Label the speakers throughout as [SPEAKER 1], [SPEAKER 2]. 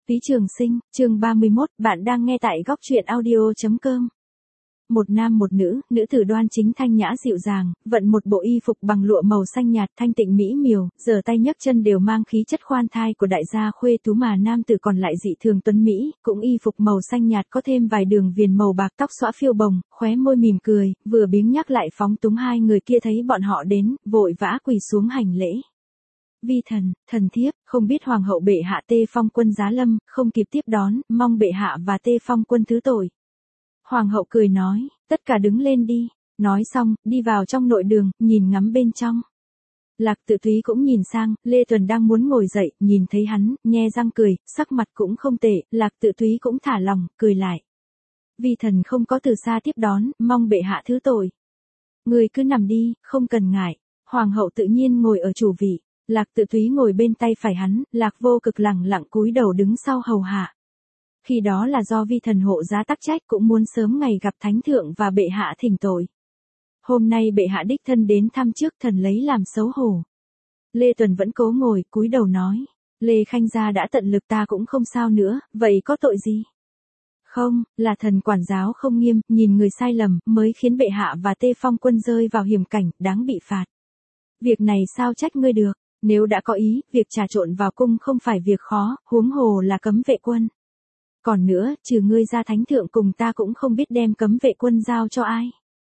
[SPEAKER 1] Phí Trường Sinh, chương 31, bạn đang nghe tại góc truyện audio.com. Một nam một nữ, nữ tử đoan chính thanh nhã dịu dàng, vận một bộ y phục bằng lụa màu xanh nhạt thanh tịnh mỹ miều, giở tay nhấc chân đều mang khí chất khoan thai của đại gia khuê tú, mà nam tử còn lại dị thường tuấn mỹ, cũng y phục màu xanh nhạt có thêm vài đường viền màu bạc, tóc xõa phiêu bồng, khóe môi mỉm cười, vừa biếng nhắc lại phóng túng. Hai người kia thấy bọn họ đến, vội vã quỳ xuống hành lễ. Vi thần, thần thiếp, không biết hoàng hậu bệ hạ Tê Phong quân giá lâm, không kịp tiếp đón, mong bệ hạ và Tê Phong quân thứ tội. Hoàng hậu cười nói, tất cả đứng lên đi. Nói xong, đi vào trong nội đường, nhìn ngắm bên trong. Lạc Tự Thúy cũng nhìn sang, Lê Tuần đang muốn ngồi dậy, nhìn thấy hắn, nhe răng cười, sắc mặt cũng không tệ, Lạc Tự Thúy cũng thả lòng, cười lại. Vi thần không có từ xa tiếp đón, mong bệ hạ thứ tội. Người cứ nằm đi, không cần ngại. Hoàng hậu tự nhiên ngồi ở chủ vị. Lạc Tự Thúy ngồi bên tay phải hắn, Lạc Vô Cực lẳng lặng cúi đầu đứng sau hầu hạ. Khi đó là do vi thần hộ giá tắc trách, cũng muốn sớm ngày gặp thánh thượng và bệ hạ thỉnh tội. Hôm nay bệ hạ đích thân đến thăm trước, thần lấy làm xấu hổ. Lê Tuần vẫn cố ngồi, cúi đầu nói, Lê Khanh gia đã tận lực, ta cũng không sao nữa, vậy có tội gì? Không, là thần quản giáo không nghiêm, nhìn người sai lầm, mới khiến bệ hạ và Tê Phong quân rơi vào hiểm cảnh, đáng bị phạt. Việc này sao trách ngươi được? Nếu đã có ý, việc trà trộn vào cung không phải việc khó, huống hồ là cấm vệ quân. Còn nữa, trừ ngươi ra thánh thượng cùng ta cũng không biết đem cấm vệ quân giao cho ai.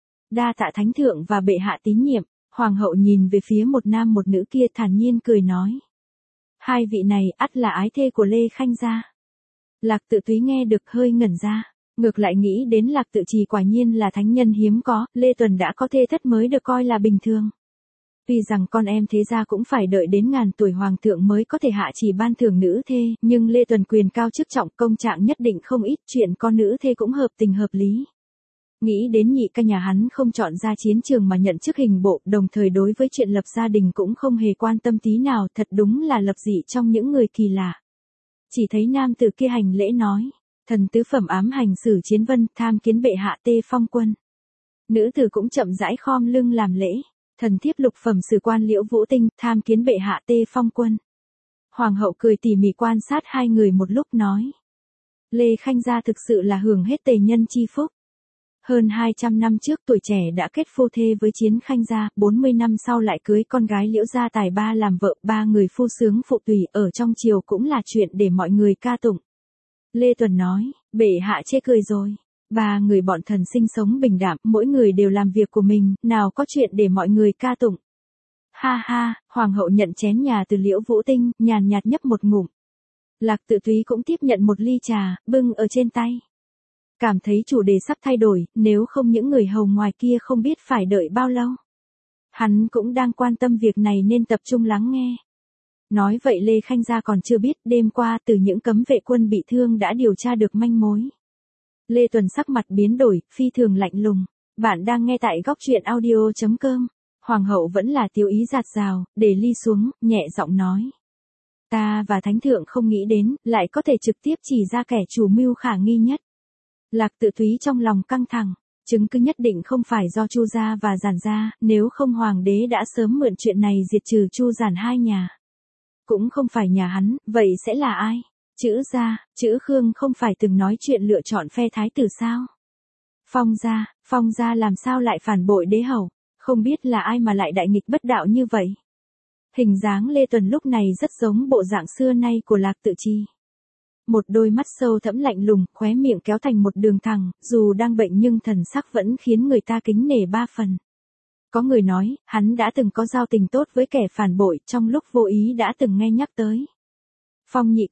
[SPEAKER 1] Đa tạ thánh thượng và bệ hạ tín nhiệm. Hoàng hậu nhìn về phía một nam một nữ kia, thản nhiên cười nói. Hai vị này ắt là ái thê của Lê Khanh gia. Lạc Tự Thúy nghe được hơi ngẩn ra, ngược lại nghĩ đến Lạc Tự Trì quả nhiên là thánh nhân hiếm có, Lê Tuần đã có thê thất mới được coi là bình thường. Tuy rằng con em thế gia cũng phải đợi đến ngàn tuổi hoàng thượng mới có thể hạ chỉ ban thưởng nữ thê, nhưng Lê Tuần quyền cao chức trọng, công trạng nhất định không ít, chuyện con nữ thê cũng hợp tình hợp lý. Nghĩ đến nhị ca nhà hắn không chọn ra chiến trường mà nhận chức hình bộ, đồng thời đối với chuyện lập gia đình cũng không hề quan tâm tí nào, thật đúng là lập dị trong những người kỳ lạ. Chỉ thấy nam tử kia hành lễ nói, thần tứ phẩm ám hành sử Chiến Vân, tham kiến bệ hạ Tê Phong quân. Nữ tử cũng chậm rãi khom lưng làm lễ. Thần thiếp lục phẩm sử quan Liễu Vũ Tinh, tham kiến bệ hạ Tê Phong quân. Hoàng hậu cười tỉ mỉ quan sát hai người một lúc nói. Lê Khanh gia thực sự là hưởng hết tề nhân chi phúc. Hơn 200 năm trước tuổi trẻ đã kết phu thê với Chiến Khanh gia, 40 năm sau lại cưới con gái Liễu gia tài ba làm vợ, ba người phu sướng phụ tùy, ở trong triều cũng là chuyện để mọi người ca tụng. Lê Tuần nói, bệ hạ chê cười rồi. Ba người bọn thần sinh sống bình đạm, mỗi người đều làm việc của mình, nào có chuyện để mọi người ca tụng. Ha ha, hoàng hậu nhận chén trà từ Liễu Vũ Tinh, nhàn nhạt nhấp một ngụm. Lạc Tự Thúy cũng tiếp nhận một ly trà, bưng ở trên tay. Cảm thấy chủ đề sắp thay đổi, nếu không những người hầu ngoài kia không biết phải đợi bao lâu. Hắn cũng đang quan tâm việc này nên tập trung lắng nghe. Nói vậy Lê Khanh gia còn chưa biết, đêm qua từ những cấm vệ quân bị thương đã điều tra được manh mối. Lê Tuần sắc mặt biến đổi, phi thường lạnh lùng. Bạn đang nghe tại góc truyện audio.com. Hoàng hậu vẫn là tiêu ý dạt dào, để ly xuống, nhẹ giọng nói. Ta và thánh thượng không nghĩ đến, lại có thể trực tiếp chỉ ra kẻ chủ mưu khả nghi nhất. Lạc Tự Thúy trong lòng căng thẳng, chứng cứ nhất định không phải do Chu gia và Giản gia, nếu không hoàng đế đã sớm mượn chuyện này diệt trừ Chu Giản hai nhà. Cũng không phải nhà hắn, vậy sẽ là ai? Chữ gia, chữ Khương không phải từng nói chuyện lựa chọn phe thái tử sao? Phong gia làm sao lại phản bội đế hậu? Không biết là ai mà lại đại nghịch bất đạo như vậy? Hình dáng Lê Tuần lúc này rất giống bộ dạng xưa nay của Lạc Tự Chi. Một đôi mắt sâu thẫm lạnh lùng, khóe miệng kéo thành một đường thẳng, dù đang bệnh nhưng thần sắc vẫn khiến người ta kính nể ba phần. Có người nói, hắn đã từng có giao tình tốt với kẻ phản bội, trong lúc vô ý đã từng nghe nhắc tới. Phong nhị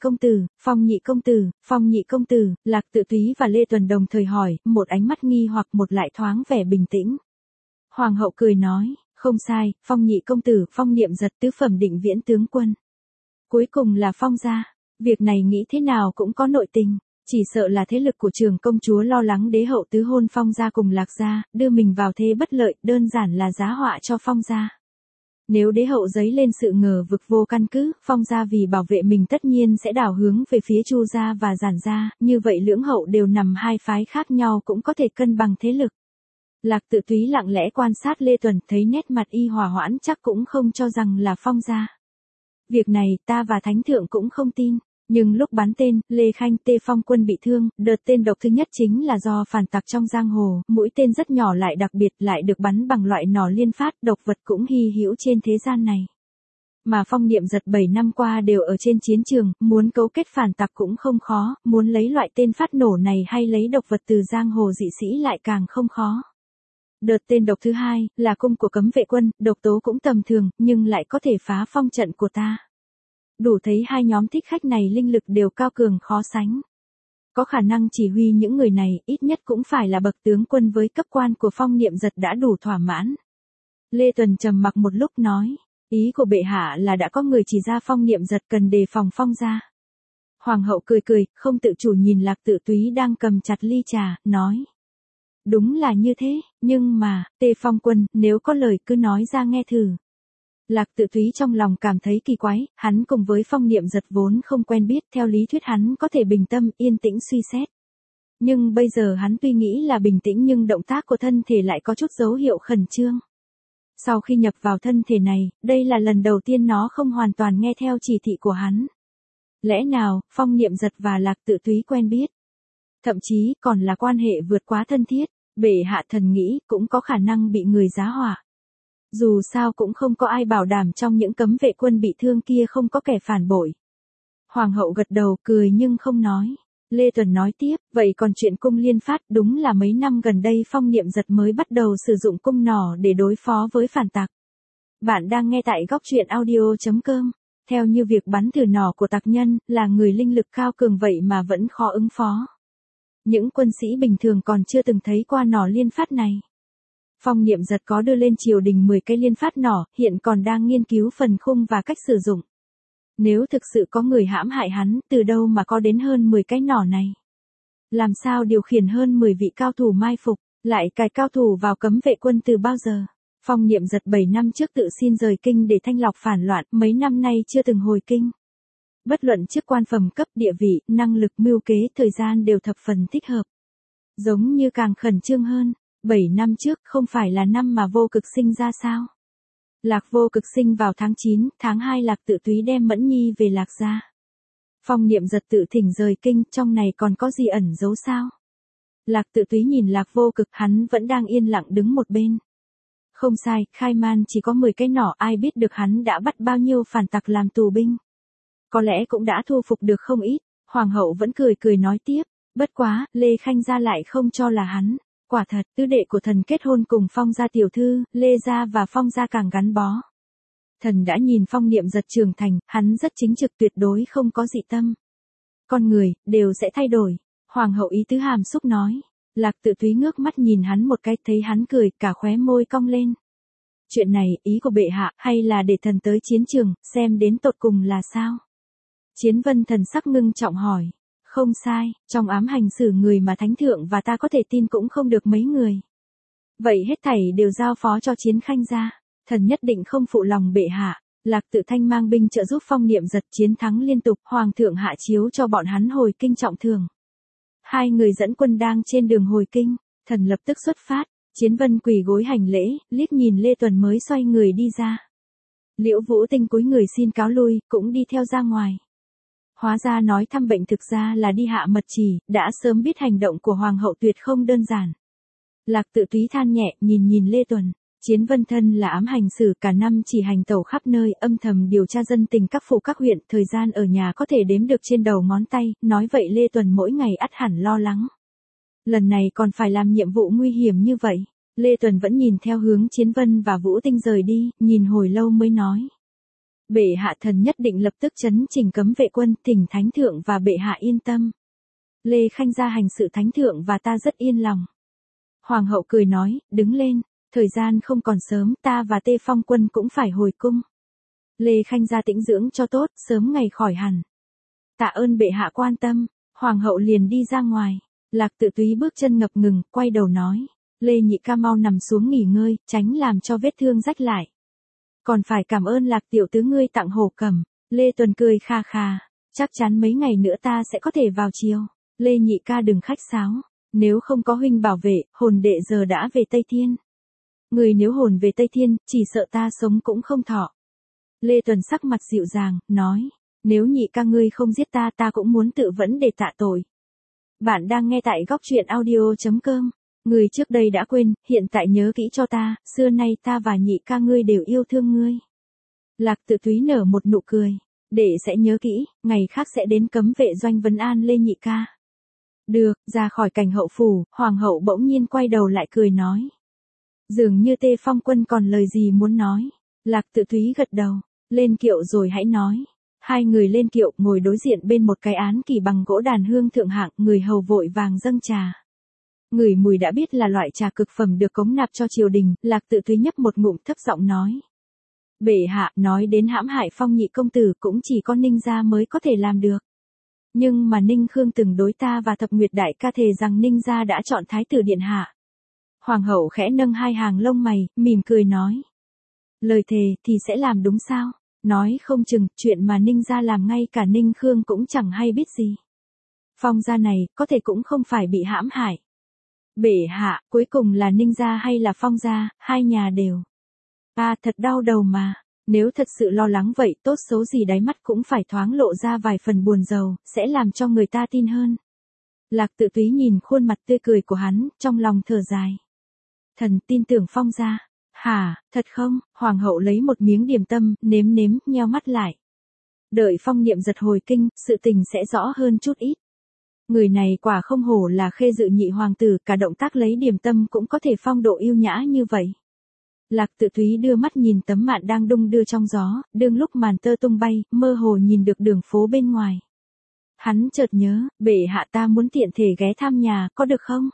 [SPEAKER 1] công tử, Lạc Tự Thúy và Lê Tuần đồng thời hỏi, một ánh mắt nghi hoặc một lại thoáng vẻ bình tĩnh. Hoàng hậu cười nói, không sai, Phong nhị công tử, Phong Niệm Giật, tứ phẩm định viễn tướng quân. Cuối cùng là Phong gia, việc này nghĩ thế nào cũng có nội tình, chỉ sợ là thế lực của trưởng công chúa lo lắng đế hậu tứ hôn Phong gia cùng Lạc gia, đưa mình vào thế bất lợi, đơn giản là giá họa cho Phong gia. Nếu đế hậu dấy lên sự ngờ vực vô căn cứ, Phong gia vì bảo vệ mình tất nhiên sẽ đảo hướng về phía Chu gia và Giản gia, như vậy lưỡng hậu đều nằm hai phái khác nhau cũng có thể cân bằng thế lực. Lạc Tự Thúy lặng lẽ quan sát Lê Tuần, thấy nét mặt y hòa hoãn chắc cũng không cho rằng là Phong gia. Việc này ta và thánh thượng cũng không tin. Nhưng lúc bắn tên, Lê Khanh Tê Phong Quân bị thương, đợt tên độc thứ nhất chính là do phản tặc trong giang hồ, mũi tên rất nhỏ lại đặc biệt lại được bắn bằng loại nỏ liên phát, độc vật cũng hy hữu trên thế gian này. Mà Phong Niệm Giật 7 năm qua đều ở trên chiến trường, muốn cấu kết phản tặc cũng không khó, muốn lấy loại tên phát nổ này hay lấy độc vật từ giang hồ dị sĩ lại càng không khó. Đợt tên độc thứ hai, là cung của cấm vệ quân, độc tố cũng tầm thường, nhưng lại có thể phá phong trận của ta. Đủ thấy hai nhóm thích khách này linh lực đều cao cường khó sánh. Có khả năng chỉ huy những người này, ít nhất cũng phải là bậc tướng quân với cấp quan của Phong Niệm Giật đã đủ thỏa mãn. Lê Tuần trầm mặc một lúc nói, ý của bệ hạ là đã có người chỉ ra Phong Niệm Giật cần đề phòng Phong gia. Hoàng hậu cười cười, không tự chủ nhìn Lạc Tự Túy đang cầm chặt ly trà, nói. Đúng là như thế, nhưng mà, Tê Phong Quân, nếu có lời cứ nói ra nghe thử. Lạc Tự Túy trong lòng cảm thấy kỳ quái, hắn cùng với Phong Niệm Giật vốn không quen biết, theo lý thuyết hắn có thể bình tâm, yên tĩnh suy xét. Nhưng bây giờ hắn tuy nghĩ là bình tĩnh nhưng động tác của thân thể lại có chút dấu hiệu khẩn trương. Sau khi nhập vào thân thể này, đây là lần đầu tiên nó không hoàn toàn nghe theo chỉ thị của hắn. Lẽ nào, Phong Niệm Giật và Lạc Tự Túy quen biết? Thậm chí còn là quan hệ vượt quá thân thiết, bệ hạ thần nghĩ cũng có khả năng bị người giá họa. Dù sao cũng không có ai bảo đảm trong những cấm vệ quân bị thương kia không có kẻ phản bội. Hoàng hậu gật đầu cười nhưng không nói. Lê Tuần nói tiếp, vậy còn chuyện cung liên phát đúng là mấy năm gần đây Phong Niệm Giật mới bắt đầu sử dụng cung nỏ để đối phó với phản tặc. Bạn đang nghe tại góc truyện audio.com. Theo như việc bắn thử nỏ của tặc nhân là người linh lực cao cường vậy mà vẫn khó ứng phó. Những quân sĩ bình thường còn chưa từng thấy qua nỏ liên phát này. Phong Niệm Giật có đưa lên triều đình 10 cái liên phát nỏ, hiện còn đang nghiên cứu phần khung và cách sử dụng. Nếu thực sự có người hãm hại hắn, từ đâu mà có đến hơn 10 cái nỏ này? Làm sao điều khiển hơn 10 vị cao thủ mai phục, lại cài cao thủ vào cấm vệ quân từ bao giờ? Phong Niệm Giật 7 năm trước tự xin rời kinh để thanh lọc phản loạn, mấy năm nay chưa từng hồi kinh. Bất luận chức quan phẩm cấp, địa vị, năng lực, mưu kế, thời gian đều thập phần thích hợp. Giống như càng khẩn trương hơn, 7 năm trước không phải là năm mà Vô Cực sinh ra sao? Lạc Vô Cực sinh vào tháng 9, tháng 2 Lạc Tự Túy đem Mẫn Nhi về Lạc gia. Phong Niệm Giật tự thỉnh rời kinh, trong này còn có gì ẩn giấu sao? Lạc Tự Túy nhìn Lạc Vô Cực, hắn vẫn đang yên lặng đứng một bên. Không sai, khai man chỉ có 10 cái nỏ, ai biết được hắn đã bắt bao nhiêu phản tặc làm tù binh. Có lẽ cũng đã thu phục được không ít. Hoàng hậu vẫn cười cười nói tiếp, bất quá, Lê Khanh gia lại không cho là hắn. Quả thật, tứ đệ của thần kết hôn cùng Phong gia tiểu thư, Lê gia và Phong gia càng gắn bó. Thần đã nhìn Phong Niệm Giật trưởng thành, hắn rất chính trực, tuyệt đối không có dị tâm. Con người, đều sẽ thay đổi. Hoàng hậu ý tứ hàm xúc nói. Lạc Tự Túy ngước mắt nhìn hắn một cái, thấy hắn cười, cả khóe môi cong lên. Chuyện này, ý của bệ hạ, hay là để thần tới chiến trường, xem đến tột cùng là sao? Chiến Vân thần sắc ngưng trọng hỏi. Không sai, trong ám hành xử người mà thánh thượng và ta có thể tin cũng không được mấy người. Vậy hết thảy đều giao phó cho Chiến Khanh gia, thần nhất định không phụ lòng bệ hạ. Lạc Tự Thanh mang binh trợ giúp Phong Niệm Giật chiến thắng liên tục, hoàng thượng hạ chiếu cho bọn hắn hồi kinh trọng thường. Hai người dẫn quân đang trên đường hồi kinh, thần lập tức xuất phát. Chiến Vân quỳ gối hành lễ, liếc nhìn Lê Tuần mới xoay người đi ra. Liễu Vũ Tinh cúi người xin cáo lui, cũng đi theo ra ngoài. Hóa ra nói thăm bệnh thực ra là đi hạ mật chỉ, đã sớm biết hành động của hoàng hậu tuyệt không đơn giản. Lạc Tự Túy than nhẹ, nhìn Lê Tuần. Chiến Vân thân là ám hành xử, cả năm chỉ hành tẩu khắp nơi, âm thầm điều tra dân tình các phủ các huyện, thời gian ở nhà có thể đếm được trên đầu ngón tay, nói vậy Lê Tuần mỗi ngày ắt hẳn lo lắng. Lần này còn phải làm nhiệm vụ nguy hiểm như vậy. Lê Tuần vẫn nhìn theo hướng Chiến Vân và Vũ Tinh rời đi, nhìn hồi lâu mới nói. Bệ hạ thần nhất định lập tức chấn chỉnh cấm vệ quân, thỉnh thánh thượng và bệ hạ yên tâm. Lê Khanh gia hành sự thánh thượng và ta rất yên lòng. Hoàng hậu cười nói, đứng lên, thời gian không còn sớm, ta và Tê Phong Quân cũng phải hồi cung. Lê Khanh gia tĩnh dưỡng cho tốt, sớm ngày khỏi hẳn. Tạ ơn bệ hạ quan tâm. Hoàng hậu liền đi ra ngoài. Lạc Tự Túy bước chân ngập ngừng, quay đầu nói. Lê nhị ca mau nằm xuống nghỉ ngơi, tránh làm cho vết thương rách lại. Còn phải cảm ơn Lạc tiểu tứ ngươi tặng hổ cầm. Lê Tuần cười kha kha. Chắc chắn mấy ngày nữa ta sẽ có thể vào chiều. Lê nhị ca đừng khách sáo. Nếu không có huynh bảo vệ, hồn đệ giờ đã về Tây Thiên. Người nếu hồn về Tây Thiên, chỉ sợ ta sống cũng không thọ. Lê Tuần sắc mặt dịu dàng, nói. Nếu nhị ca ngươi không giết ta, ta cũng muốn tự vẫn để tạ tội. Bạn đang nghe tại góc chuyện audio.com. Người trước đây đã quên, hiện tại nhớ kỹ cho ta, xưa nay ta và nhị ca ngươi đều yêu thương ngươi. Lạc Tự Túy nở một nụ cười. Để sẽ nhớ kỹ, ngày khác sẽ đến cấm vệ doanh vấn an Lê nhị ca. Được, ra khỏi cảnh hậu phủ, hoàng hậu bỗng nhiên quay đầu lại cười nói. Dường như Tê Phong Quân còn lời gì muốn nói. Lạc Tự Túy gật đầu, lên kiệu rồi hãy nói. Hai người lên kiệu ngồi đối diện bên một cái án kỳ bằng gỗ đàn hương thượng hạng, người hầu vội vàng dâng trà. Ngửi mùi đã biết là loại trà cực phẩm được cống nạp cho triều đình, Lạc Tự Túy nhấp một ngụm thấp giọng nói. Bệ hạ, nói đến hãm hại Phong nhị công tử cũng chỉ có Ninh gia mới có thể làm được. Nhưng mà Ninh Khương từng đối ta và Thập Nguyệt đại ca thề rằng Ninh gia đã chọn thái tử điện hạ. Hoàng hậu khẽ nâng hai hàng lông mày, mỉm cười nói. Lời thề thì sẽ làm đúng sao? Nói không chừng, chuyện mà Ninh gia làm ngay cả Ninh Khương cũng chẳng hay biết gì. Phong gia này, có thể cũng không phải bị hãm hại. Bệ hạ, cuối cùng là Ninh gia hay là Phong gia, hai nhà đều. Thật đau đầu mà. Nếu thật sự lo lắng vậy, tốt xấu gì đáy mắt cũng phải thoáng lộ ra vài phần buồn rầu, sẽ làm cho người ta tin hơn. Lạc Tự Túy nhìn khuôn mặt tươi cười của hắn, trong lòng thở dài. Thần tin tưởng Phong gia. Hả, thật không? Hoàng hậu lấy một miếng điểm tâm, nếm, nheo mắt lại. Đợi Phong Niệm giật hồi kinh, sự tình sẽ rõ hơn chút ít. Người này quả không hổ là Khê Dự nhị hoàng tử, cả động tác lấy điểm tâm cũng có thể phong độ yêu nhã như vậy. Lạc Tự Túy đưa mắt nhìn tấm mạn đang đung đưa trong gió, đương lúc màn tơ tung bay, mơ hồ nhìn được đường phố bên ngoài. Hắn chợt nhớ, bệ hạ ta muốn tiện thể ghé thăm nhà, có được không?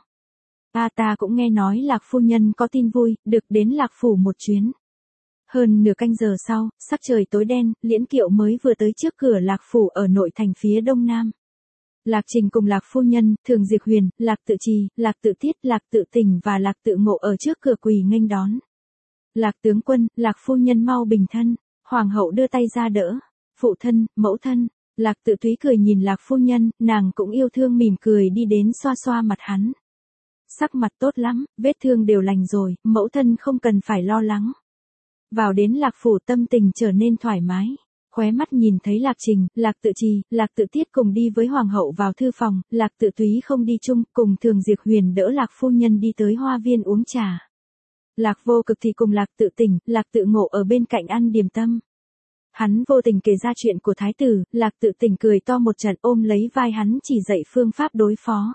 [SPEAKER 1] Ta cũng nghe nói Lạc phu nhân có tin vui, được đến Lạc phủ một chuyến. Hơn nửa canh giờ sau, sắc trời tối đen, liễn kiệu mới vừa tới trước cửa Lạc phủ ở nội thành phía đông nam. Lạc Trình cùng Lạc phu nhân, Thường Diệp Huyền, Lạc Tự Trì, Lạc Tự Tiết, Lạc Tự Tình và Lạc Tự Ngộ ở trước cửa quỳ nghênh đón. Lạc tướng quân, Lạc phu nhân mau bình thân. Hoàng hậu đưa tay ra đỡ. Phụ thân, mẫu thân. Lạc Tự Túy cười nhìn Lạc phu nhân, nàng cũng yêu thương mỉm cười đi đến xoa xoa mặt hắn. Sắc mặt tốt lắm, vết thương đều lành rồi, mẫu thân không cần phải lo lắng. Vào đến Lạc phủ tâm tình trở nên thoải mái. Khóe mắt nhìn thấy Lạc Trình, Lạc Tự Trì, Lạc Tự Tiết cùng đi với hoàng hậu vào thư phòng, Lạc Tự Túy không đi chung, cùng Thường Diệp Huyền đỡ Lạc phu nhân đi tới hoa viên uống trà. Lạc Vô Cực thì cùng Lạc Tự Tỉnh, Lạc Tự Ngộ ở bên cạnh ăn điểm tâm. Hắn vô tình kể ra chuyện của thái tử, Lạc Tự Tỉnh cười to một trận ôm lấy vai hắn chỉ dạy phương pháp đối phó.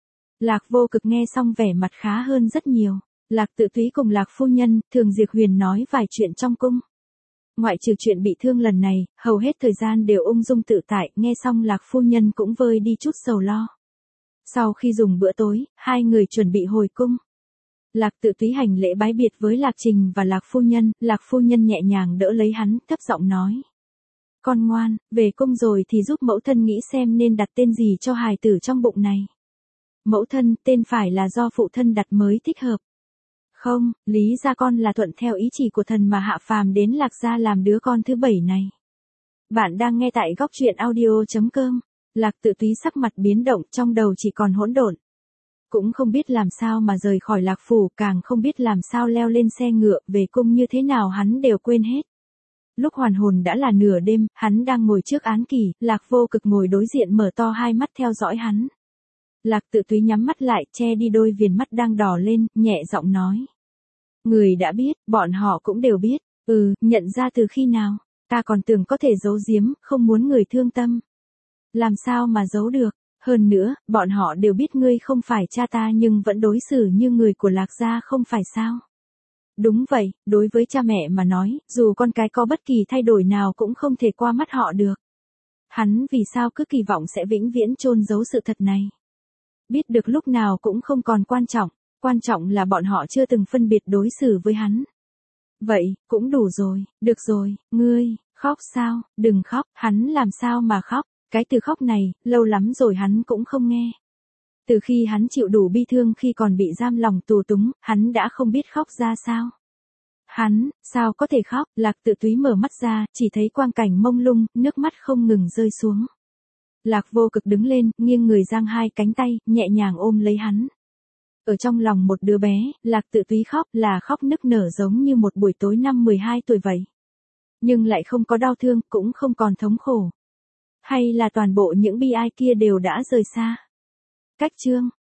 [SPEAKER 1] Lạc Vô Cực nghe xong vẻ mặt khá hơn rất nhiều. Lạc Tự Túy cùng Lạc phu nhân, Thường Diệp Huyền nói vài chuyện trong cung. Ngoại trừ chuyện bị thương lần này, hầu hết thời gian đều ung dung tự tại, nghe xong Lạc phu nhân cũng vơi đi chút sầu lo. Sau khi dùng bữa tối, hai người chuẩn bị hồi cung. Lạc Tự Túy hành lễ bái biệt với Lạc Trình và Lạc phu nhân nhẹ nhàng đỡ lấy hắn, thấp giọng nói. Con ngoan, về cung rồi thì giúp mẫu thân nghĩ xem nên đặt tên gì cho hài tử trong bụng này. Mẫu thân, tên phải là do phụ thân đặt mới thích hợp. Không, lý ra con là thuận theo ý chỉ của thần mà hạ phàm đến Lạc gia làm đứa con thứ 7 này. Bạn đang nghe tại góc chuyện audio.com. Lạc Tự Túy sắc mặt biến động, trong đầu chỉ còn hỗn độn. Cũng không biết làm sao mà rời khỏi Lạc phủ, càng không biết làm sao leo lên xe ngựa, về cung như thế nào hắn đều quên hết. Lúc hoàn hồn đã là nửa đêm, hắn đang ngồi trước án kỳ, Lạc Vô Cực ngồi đối diện mở to hai mắt theo dõi hắn. Lạc Tự Túy nhắm mắt lại, che đi đôi viền mắt đang đỏ lên, nhẹ giọng nói. Người đã biết, bọn họ cũng đều biết. Nhận ra từ khi nào? Ta còn tưởng có thể giấu giếm, không muốn người thương tâm. Làm sao mà giấu được? Hơn nữa, bọn họ đều biết ngươi không phải cha ta nhưng vẫn đối xử như người của Lạc gia không phải sao? Đúng vậy, đối với cha mẹ mà nói, dù con cái có bất kỳ thay đổi nào cũng không thể qua mắt họ được. Hắn vì sao cứ kỳ vọng sẽ vĩnh viễn chôn giấu sự thật này? Biết được lúc nào cũng không còn quan trọng là bọn họ chưa từng phân biệt đối xử với hắn. Vậy, cũng đủ rồi, được rồi, ngươi, khóc sao, đừng khóc, hắn làm sao mà khóc, cái từ khóc này, lâu lắm rồi hắn cũng không nghe. Từ khi hắn chịu đủ bi thương khi còn bị giam lòng tù túng, hắn đã không biết khóc ra sao. Hắn, sao có thể khóc, Lạc Tự Túy mở mắt ra, chỉ thấy quang cảnh mông lung, nước mắt không ngừng rơi xuống. Lạc Vô Cực đứng lên, nghiêng người giang hai cánh tay, nhẹ nhàng ôm lấy hắn. Ở trong lòng một đứa bé, Lạc Tự Túy khóc là khóc nức nở giống như một buổi tối năm 12 tuổi vậy. Nhưng lại không có đau thương, cũng không còn thống khổ. Hay là toàn bộ những bi ai kia đều đã rời xa? Cách chương